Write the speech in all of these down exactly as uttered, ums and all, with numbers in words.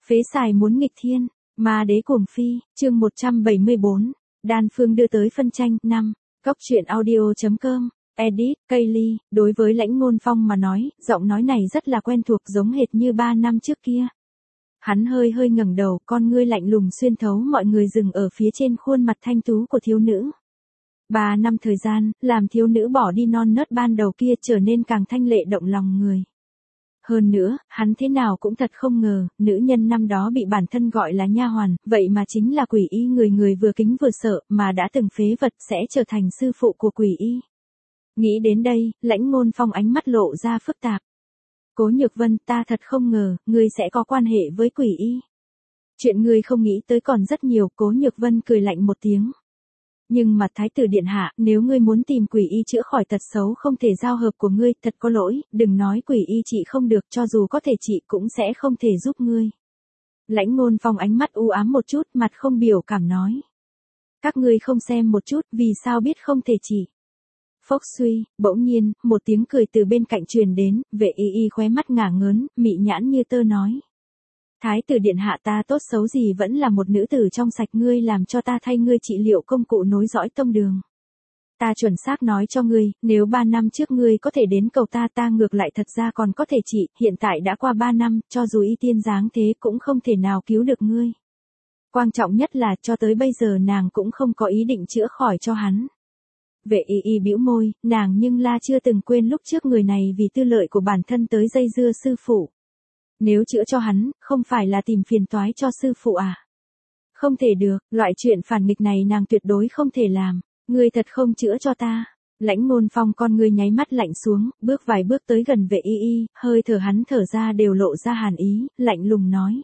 Phế xài muốn nghịch thiên, ma đế cuồng phi, chương một trăm bảy mươi bốn, đan phương đưa tới phân tranh, năm, Cóc truyện audio.com, edit, Kaylee, đối với Lãnh Ngôn Phong mà nói, giọng nói này rất là quen thuộc giống hệt như ba năm trước kia. Hắn hơi hơi ngẩng đầu, con ngươi lạnh lùng xuyên thấu mọi người dừng ở phía trên khuôn mặt thanh tú của thiếu nữ. Ba năm thời gian, làm thiếu nữ bỏ đi non nớt ban đầu kia trở nên càng thanh lệ động lòng người. Hơn nữa, hắn thế nào cũng thật không ngờ, nữ nhân năm đó bị bản thân gọi là nha hoàn, vậy mà chính là quỷ y người người vừa kính vừa sợ, mà đã từng phế vật sẽ trở thành sư phụ của quỷ y. Nghĩ đến đây, Lãnh Ngôn Phong ánh mắt lộ ra phức tạp. Cố Nhược Vân, ta thật không ngờ, ngươi sẽ có quan hệ với quỷ y. Chuyện ngươi không nghĩ tới còn rất nhiều, Cố Nhược Vân cười lạnh một tiếng. Nhưng mà Thái tử điện hạ, nếu ngươi muốn tìm quỷ y chữa khỏi tật xấu không thể giao hợp của ngươi, thật có lỗi, đừng nói quỷ y trị không được, cho dù có thể trị cũng sẽ không thể giúp ngươi. Lãnh Ngôn Phong ánh mắt u ám một chút, mặt không biểu cảm nói. Các ngươi không xem một chút, vì sao biết không thể trị. Phốc suy, bỗng nhiên, một tiếng cười từ bên cạnh truyền đến, Vệ Y Y khóe mắt ngả ngớn, mị nhãn như tơ nói. Thái tử điện hạ, ta tốt xấu gì vẫn là một nữ tử trong sạch, ngươi làm cho ta thay ngươi trị liệu công cụ nối dõi tông đường. Ta chuẩn xác nói cho ngươi, nếu ba năm trước ngươi có thể đến cầu ta, ta ngược lại thật ra còn có thể trị, hiện tại đã qua ba năm, cho dù y tiên dáng thế cũng không thể nào cứu được ngươi. Quan trọng nhất là cho tới bây giờ nàng cũng không có ý định chữa khỏi cho hắn. Vệ Y Y bĩu môi, nàng nhưng la chưa từng quên lúc trước người này vì tư lợi của bản thân tới dây dưa sư phụ. Nếu chữa cho hắn, không phải là tìm phiền toái cho sư phụ à? Không thể được, loại chuyện phản nghịch này nàng tuyệt đối không thể làm. Ngươi thật không chữa cho ta. Lãnh Ngôn Phong con ngươi nháy mắt lạnh xuống, bước vài bước tới gần Vệ Y Y, hơi thở hắn thở ra đều lộ ra hàn ý, lạnh lùng nói.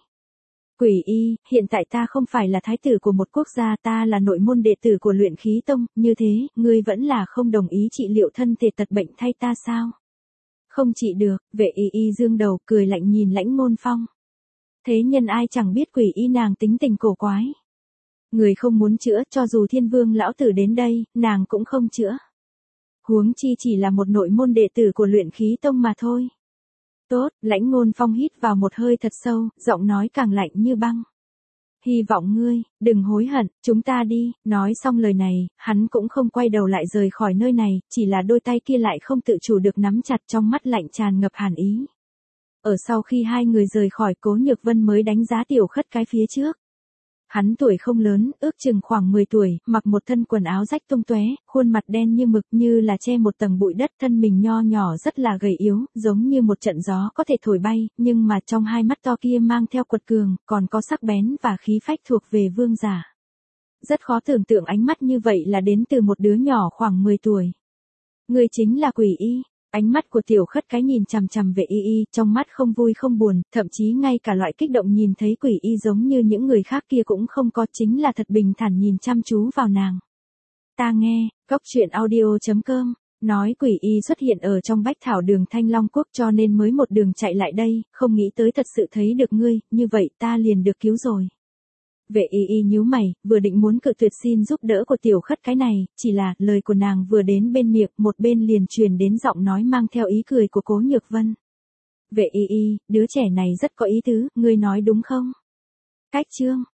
Quỷ y, hiện tại ta không phải là thái tử của một quốc gia, ta là nội môn đệ tử của Luyện Khí Tông, như thế, ngươi vẫn là không đồng ý trị liệu thân thể tật bệnh thay ta sao? Không trị được, Vệ Y Y dương đầu cười lạnh nhìn Lãnh Ngôn Phong. Thế nhân ai chẳng biết quỷ y nàng tính tình cổ quái. Người không muốn chữa, cho dù Thiên Vương lão tử đến đây, nàng cũng không chữa. Huống chi chỉ là một nội môn đệ tử của Luyện Khí Tông mà thôi. Tốt, Lãnh Ngôn Phong hít vào một hơi thật sâu, giọng nói càng lạnh như băng. Hy vọng ngươi, đừng hối hận, chúng ta đi, nói xong lời này, hắn cũng không quay đầu lại rời khỏi nơi này, chỉ là đôi tay kia lại không tự chủ được nắm chặt, trong mắt lạnh tràn ngập hàn ý. Ở sau khi hai người rời khỏi, Cố Nhược Vân mới đánh giá Tiểu Khất cái phía trước. Hắn tuổi không lớn, ước chừng khoảng mười tuổi, mặc một thân quần áo rách tung tóe, khuôn mặt đen như mực như là che một tầng bụi đất, thân mình nho nhỏ rất là gầy yếu, giống như một trận gió có thể thổi bay, nhưng mà trong hai mắt to kia mang theo quật cường, còn có sắc bén và khí phách thuộc về vương giả. Rất khó tưởng tượng ánh mắt như vậy là đến từ một đứa nhỏ khoảng mười tuổi. Người chính là quỷ y. Ánh mắt của Tiểu Khất cái nhìn chằm chằm Vệ Y Y, trong mắt không vui không buồn, thậm chí ngay cả loại kích động nhìn thấy quỷ y giống như những người khác kia cũng không có, chính là thật bình thản nhìn chăm chú vào nàng. Ta nghe, Cóc truyện audio.com, nói quỷ y xuất hiện ở trong Bách Thảo Đường Thanh Long Quốc cho nên mới một đường chạy lại đây, không nghĩ tới thật sự thấy được ngươi, như vậy ta liền được cứu rồi. Vệ Y Y nhíu mày, vừa định muốn cự tuyệt xin giúp đỡ của Tiểu Khất cái này, chỉ là, lời của nàng vừa đến bên miệng, một bên liền truyền đến giọng nói mang theo ý cười của Cố Nhược Vân. Vệ Y Y, đứa trẻ này rất có ý tứ, ngươi nói đúng không? Cách chương,